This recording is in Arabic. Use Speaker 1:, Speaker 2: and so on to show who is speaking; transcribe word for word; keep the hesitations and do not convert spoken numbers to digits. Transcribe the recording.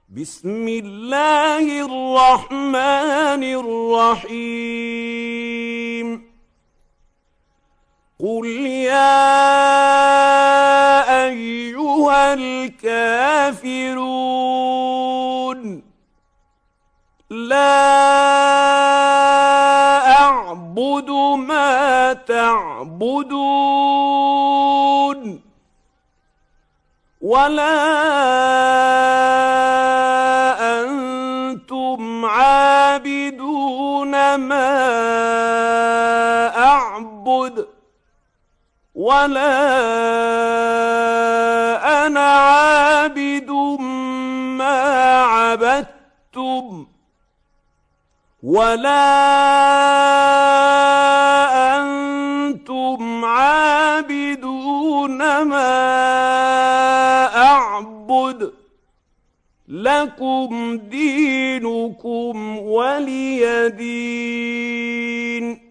Speaker 1: بسم الله الرحمن الرحيم قل يا أيها الكافرون لا أعبد ما تعبدون ولا أنتم عابدون ما أعبد ولا أنا عابد ما عبدتم ولا أنتم عابدون ما أعبد لكم دينكم ولي دين.